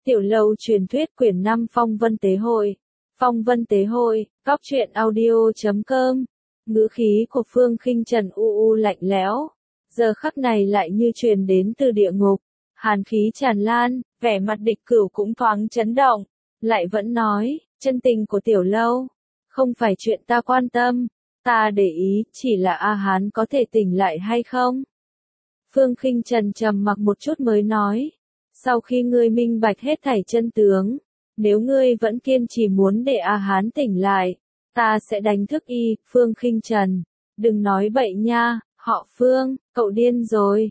Tiểu lâu truyền thuyết quyển 5 Phong Vân Tế Hội. Phong Vân Tế Hội, góc truyện audio.com. Ngữ khí của Phương Khinh Trần u lạnh lẽo, giờ khắc này lại như truyền đến từ địa ngục. Hàn khí tràn lan, vẻ mặt Địch Cửu cũng thoáng chấn động, lại vẫn nói, chân tình của tiểu lâu, không phải chuyện ta quan tâm, ta để ý chỉ là A Hán có thể tỉnh lại hay không. Phương Khinh Trần trầm mặc một chút mới nói, sau khi ngươi minh bạch hết thảy chân tướng, nếu ngươi vẫn kiên trì muốn để A Hán tỉnh lại, ta sẽ đánh thức y. Phương Khinh Trần, đừng nói bậy nha, họ Phương, cậu điên rồi,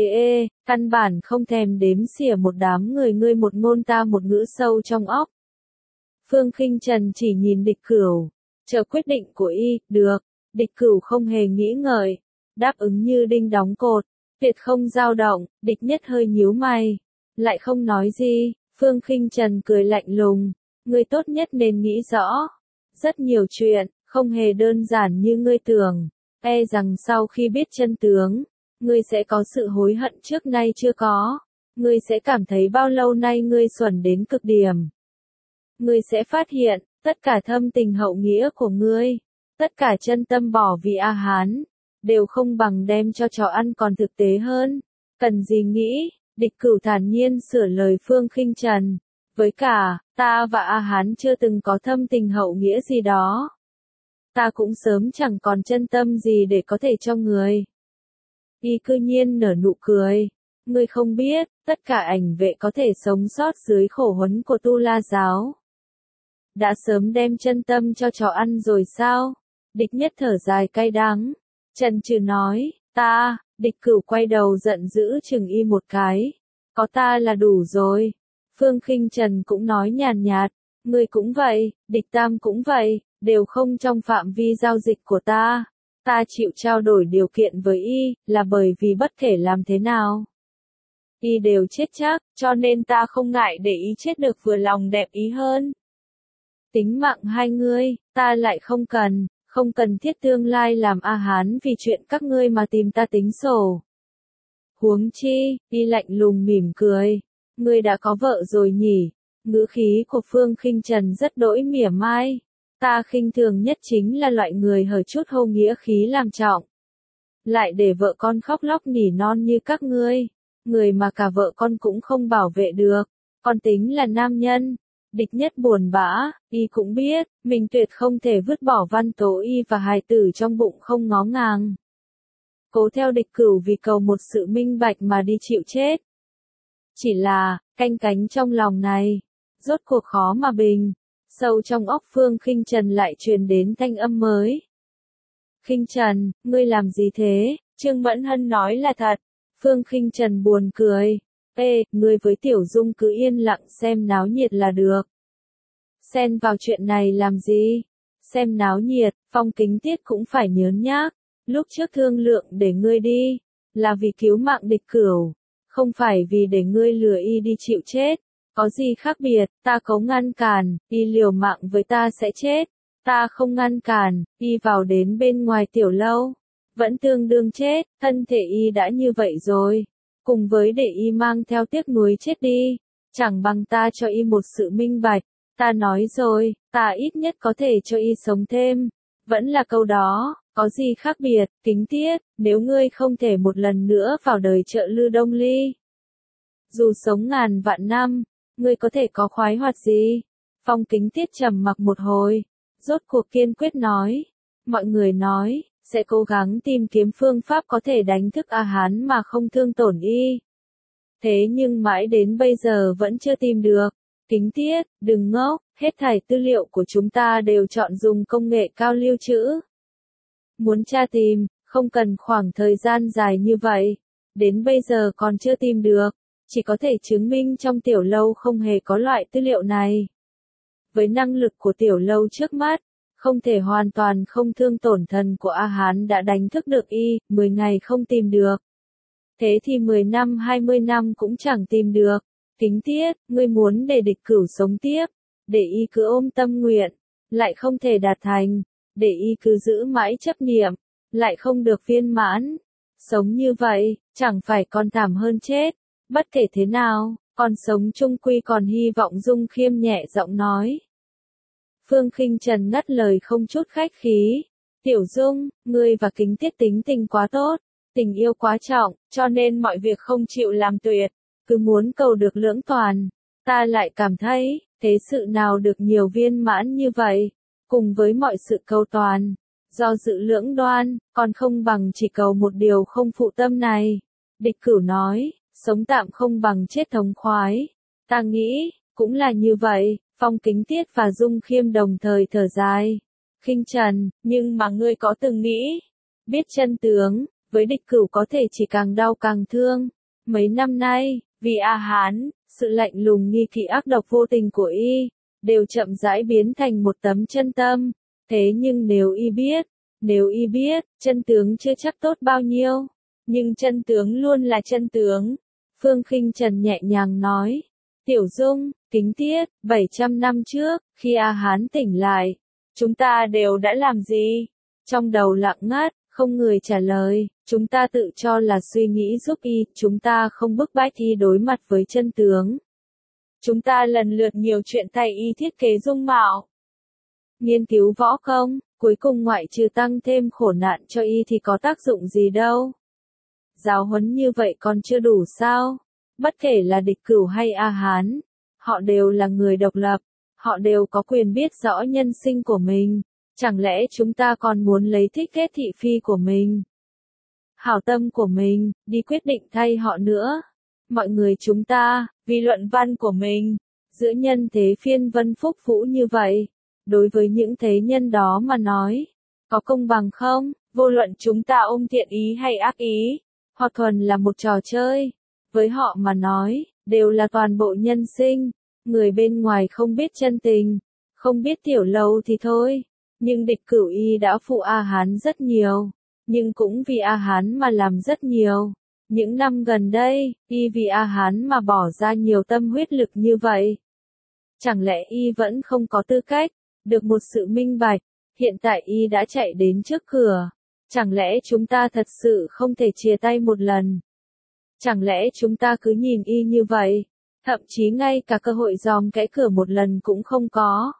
căn bản không thèm đếm xỉa một đám người, ngươi một ngôn ta một ngữ sâu trong óc. Phương Khinh Trần chỉ nhìn Địch Cửu, chờ quyết định của y. Được. Địch Cửu không hề nghĩ ngợi, đáp ứng như đinh đóng cột, tuyệt không dao động. Địch Nhất hơi nhíu mày, lại không nói gì. Phương Khinh Trần cười lạnh lùng, ngươi tốt nhất nên nghĩ rõ, rất nhiều chuyện không hề đơn giản như ngươi tưởng, e rằng sau khi biết chân tướng, ngươi sẽ có sự hối hận trước nay chưa có, ngươi sẽ cảm thấy bao lâu nay ngươi xuẩn đến cực điểm. Ngươi sẽ phát hiện, tất cả thâm tình hậu nghĩa của ngươi, tất cả chân tâm bỏ vì A Hán, đều không bằng đem cho chó ăn còn thực tế hơn. Cần gì nghĩ? Địch Cửu thản nhiên sửa lời Phương Khinh Trần, với cả, ta và A Hán chưa từng có thâm tình hậu nghĩa gì đó. Ta cũng sớm chẳng còn chân tâm gì để có thể cho người. Y cư nhiên nở nụ cười, ngươi không biết, tất cả ảnh vệ có thể sống sót dưới khổ huấn của Tu La giáo, đã sớm đem chân tâm cho chó ăn rồi sao? Địch Nhất thở dài cay đắng, chần chừ nói, ta. Địch Cửu quay đầu giận dữ chừng y một cái, có ta là đủ rồi. Phương Khinh Trần cũng nói nhàn nhạt, ngươi cũng vậy, Địch Tam cũng vậy, đều không trong phạm vi giao dịch của ta. Ta chịu trao đổi điều kiện với y, là bởi vì bất kể làm thế nào, y đều chết chắc, cho nên ta không ngại để y chết được vừa lòng đẹp ý hơn. Tính mạng hai ngươi, ta lại không cần. Không cần thiết tương lai làm A Hán vì chuyện các ngươi mà tìm ta tính sổ. Huống chi, y lạnh lùng mỉm cười, ngươi đã có vợ rồi nhỉ? Ngữ khí của Phương Khinh Trần rất đỗi mỉa mai. Ta khinh thường nhất chính là loại người hở chút hô nghĩa khí làm trọng, lại để vợ con khóc lóc nỉ non như các ngươi, người mà cả vợ con cũng không bảo vệ được, còn tính là nam nhân. Địch Nhất buồn bã, y cũng biết, mình tuyệt không thể vứt bỏ Văn Tố Y và hài tử trong bụng không ngó ngàng. Cố theo Địch Cửu vì cầu một sự minh bạch mà đi chịu chết. Chỉ là, canh cánh trong lòng này, rốt cuộc khó mà bình. Sâu trong óc Phương Khinh Trần lại truyền đến thanh âm mới. Khinh Trần, ngươi làm gì thế? Trương Mẫn Hân nói là thật. Phương Khinh Trần buồn cười. Ngươi với Tiểu Dung cứ yên lặng xem náo nhiệt là được. Xen vào chuyện này làm gì? Xem náo nhiệt, Phong Kính Tiết cũng phải nhớ nhác. Lúc trước thương lượng để ngươi đi, là vì cứu mạng Địch Cửu, không phải vì để ngươi lừa y đi chịu chết. Có gì khác biệt, ta có ngăn cản, y liều mạng với ta sẽ chết. Ta không ngăn cản, y vào đến bên ngoài tiểu lâu, vẫn tương đương chết, thân thể y đã như vậy rồi. Cùng với để y mang theo tiếc nuối chết đi, chẳng bằng ta cho y một sự minh bạch. Ta nói rồi, ta ít nhất có thể cho y sống thêm. Vẫn là câu đó, có gì khác biệt? Kính Tiết, nếu ngươi không thể một lần nữa vào đời trợ Lư Đông Ly, dù sống ngàn vạn năm, ngươi có thể có khoái hoạt gì? Phong Kính Tiết trầm mặc một hồi, rốt cuộc kiên quyết nói, mọi người nói, sẽ cố gắng tìm kiếm phương pháp có thể đánh thức A Hán mà không thương tổn y. Thế nhưng mãi đến bây giờ vẫn chưa tìm được. Kính Tiết, đừng ngốc, hết thảy tư liệu của chúng ta đều chọn dùng công nghệ cao lưu trữ. Muốn tra tìm, không cần khoảng thời gian dài như vậy. Đến bây giờ còn chưa tìm được, chỉ có thể chứng minh trong tiểu lâu không hề có loại tư liệu này. Với năng lực của tiểu lâu trước mắt, không thể hoàn toàn không thương tổn thần của A Hán đã đánh thức được y, 10 ngày không tìm được. Thế thì 10 năm 20 năm cũng chẳng tìm được. Kính Tiết, ngươi muốn để Địch Cửu sống tiếp, để y cứ ôm tâm nguyện, lại không thể đạt thành, để y cứ giữ mãi chấp niệm, lại không được viên mãn. Sống như vậy, chẳng phải còn thảm hơn chết. Bất kể thế nào, Còn sống chung quy còn hy vọng, Dung Khiêm nhẹ giọng nói. Phương Khinh Trần ngắt lời không chút khách khí. Tiểu Dung, ngươi và Kính Tiết tính tình quá tốt, tình yêu quá trọng, cho nên mọi việc không chịu làm tuyệt, cứ muốn cầu được lưỡng toàn. Ta lại cảm thấy, thế sự nào được nhiều viên mãn như vậy, cùng với mọi sự cầu toàn, do dự lưỡng đoan, còn không bằng chỉ cầu một điều không phụ tâm này. Địch Cửu nói, sống tạm không bằng chết thống khoái. Ta nghĩ, cũng là như vậy. Phong Kính Tiết và Dung Khiêm đồng thời thở dài. Khinh Trần, nhưng mà ngươi có từng nghĩ, biết chân tướng, với Địch Cửu có thể chỉ càng đau càng thương. Mấy năm nay, vì A Hán, sự lạnh lùng nghi kỵ ác độc vô tình của y, đều chậm rãi biến thành một tấm chân tâm. Thế nhưng nếu y biết, chân tướng chưa chắc tốt bao nhiêu. Nhưng chân tướng luôn là chân tướng. Phương Khinh Trần nhẹ nhàng nói. Tiểu Dung, Kính Tiết, 700 năm trước, khi A Hán tỉnh lại, chúng ta đều đã làm gì? Trong đầu lặng ngắt, không người trả lời, chúng ta tự cho là suy nghĩ giúp y, chúng ta không bức bách y đối mặt với chân tướng. Chúng ta lần lượt nhiều chuyện thay y thiết kế dung mạo, nghiên cứu võ công, cuối cùng ngoại trừ tăng thêm khổ nạn cho y thì có tác dụng gì đâu. Giáo huấn như vậy còn chưa đủ sao? Bất kể là Địch Cửu hay A Hán, họ đều là người độc lập, họ đều có quyền biết rõ nhân sinh của mình. Chẳng lẽ chúng ta còn muốn lấy thích ghét thị phi của mình, hảo tâm của mình, đi quyết định thay họ nữa? Mọi người chúng ta, vì luận văn của mình, giữa nhân thế phiên vân phúc vũ như vậy, đối với những thế nhân đó mà nói, có công bằng không? Vô luận chúng ta ôm thiện ý hay ác ý, hoặc thuần là một trò chơi, với họ mà nói, đều là toàn bộ nhân sinh. Người bên ngoài không biết chân tình, không biết tiểu lâu thì thôi. Nhưng Địch Cửu y đã phụ A Hán rất nhiều, nhưng cũng vì A Hán mà làm rất nhiều. Những năm gần đây, y vì A Hán mà bỏ ra nhiều tâm huyết lực như vậy. Chẳng lẽ y vẫn không có tư cách được một sự minh bạch? Hiện tại y đã chạy đến trước cửa. Chẳng lẽ chúng ta thật sự không thể chia tay một lần? Chẳng lẽ chúng ta cứ nhìn y như vậy, thậm chí ngay cả cơ hội giòm kẽ cửa một lần cũng không có?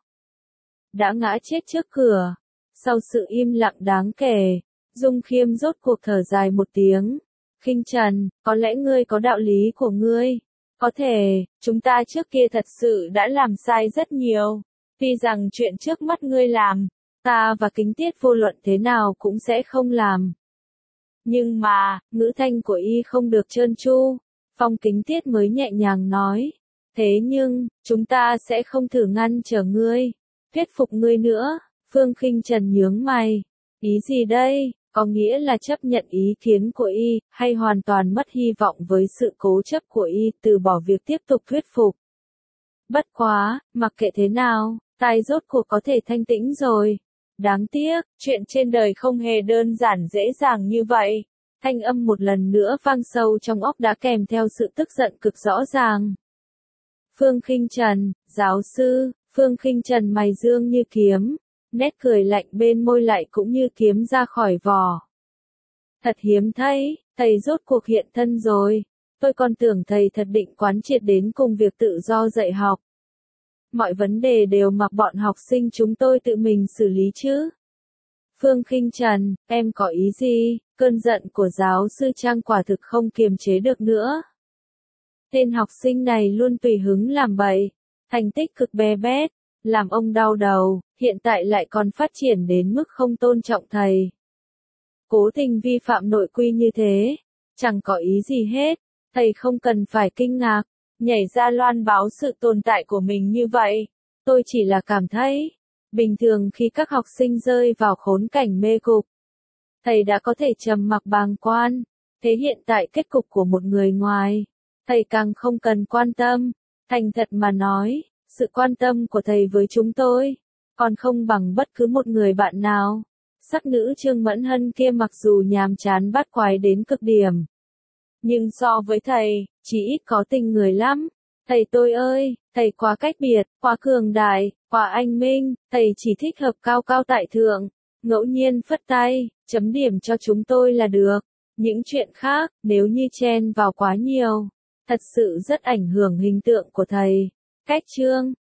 Đã ngã chết trước cửa. Sau sự im lặng đáng kể, Dung Khiêm rốt cuộc thở dài một tiếng. Khinh Trần, có lẽ ngươi có đạo lý của ngươi. Có thể, chúng ta trước kia thật sự đã làm sai rất nhiều. Tuy rằng chuyện trước mắt ngươi làm, ta và Kính Tiết vô luận thế nào cũng sẽ không làm. Nhưng mà, ngữ thanh của y không được trơn tru. Phong Kính Tiết mới nhẹ nhàng nói. Thế nhưng, chúng ta sẽ không thử ngăn trở ngươi, thuyết phục ngươi nữa. Phương Khinh Trần nhướng mày. Ý gì đây? Có nghĩa là chấp nhận ý kiến của y, hay hoàn toàn mất hy vọng với sự cố chấp của y, từ bỏ việc tiếp tục thuyết phục? Bất quá, mặc kệ thế nào, tai rốt cuộc có thể thanh tĩnh rồi. Đáng tiếc, chuyện trên đời không hề đơn giản dễ dàng như vậy. Thanh âm một lần nữa vang sâu trong óc đã kèm theo sự tức giận cực rõ ràng. Phương Khinh Trần, giáo sư. Phương Khinh Trần mày dương như kiếm, nét cười lạnh bên môi lại cũng như kiếm ra khỏi vỏ. Thật hiếm thấy, thầy rốt cuộc hiện thân rồi. Tôi còn tưởng thầy thật định quán triệt đến cùng việc tự do dạy học. Mọi vấn đề đều mặc bọn học sinh chúng tôi tự mình xử lý chứ. Phương Khinh Trần, em có ý gì? Cơn giận của giáo sư Trang quả thực không kiềm chế được nữa. Tên học sinh này luôn tùy hứng làm bậy, thành tích cực bé bét, làm ông đau đầu, hiện tại lại còn phát triển đến mức không tôn trọng thầy. Cố tình vi phạm nội quy như thế, chẳng có ý gì hết, thầy không cần phải kinh ngạc, nhảy ra loan báo sự tồn tại của mình như vậy. Tôi chỉ là cảm thấy, bình thường khi các học sinh rơi vào khốn cảnh mê cục, thầy đã có thể trầm mặc bàng quan, thế hiện tại kết cục của một người ngoài, thầy càng không cần quan tâm. Thành thật mà nói, sự quan tâm của thầy với chúng tôi, còn không bằng bất cứ một người bạn nào. Sắc nữ Trương Mẫn Hân kia mặc dù nhàm chán bắt quái đến cực điểm, nhưng so với thầy, chỉ ít có tình người lắm. Thầy tôi ơi, thầy quá cách biệt, quá cường đại, quá anh minh, thầy chỉ thích hợp cao cao tại thượng, ngẫu nhiên phất tay, chấm điểm cho chúng tôi là được. Những chuyện khác, nếu như chen vào quá nhiều, Thật sự rất ảnh hưởng hình tượng của thầy. Cách chương